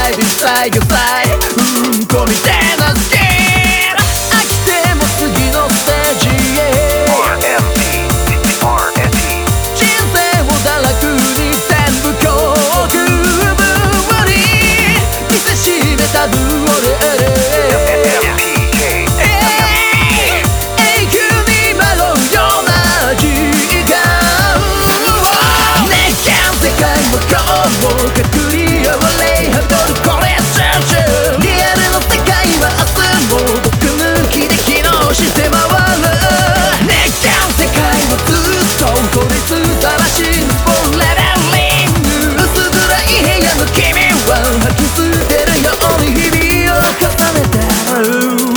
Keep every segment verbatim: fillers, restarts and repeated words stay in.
Inside inside your side うんこみたいなスキル飽きても次のステージへアールエムピー アールエムピー人生を堕落に全部強くぶり見せしめたブオレーレエムピーケー永久に迷うような時間熱感世界も今日も隔離合われはどるこれチューチューリアルの世界は明日も毒抜きで機能して回る熱感世界はずっと孤立魂のフォーレベリング薄暗い部屋の君は吐き捨てるように日々を重ねてる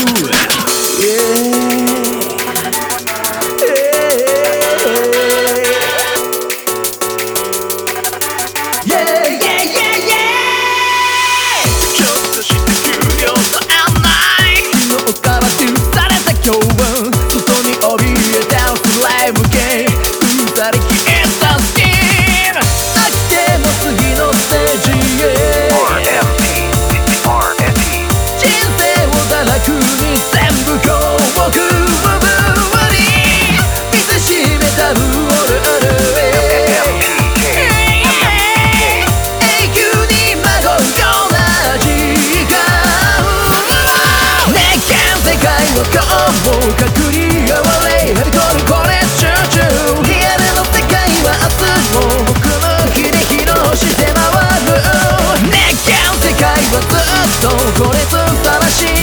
もう隔離合われはびこるこれチューチューリアルの世界は明日も僕の日で機能して回る熱感世界はずっとこれずっと正しい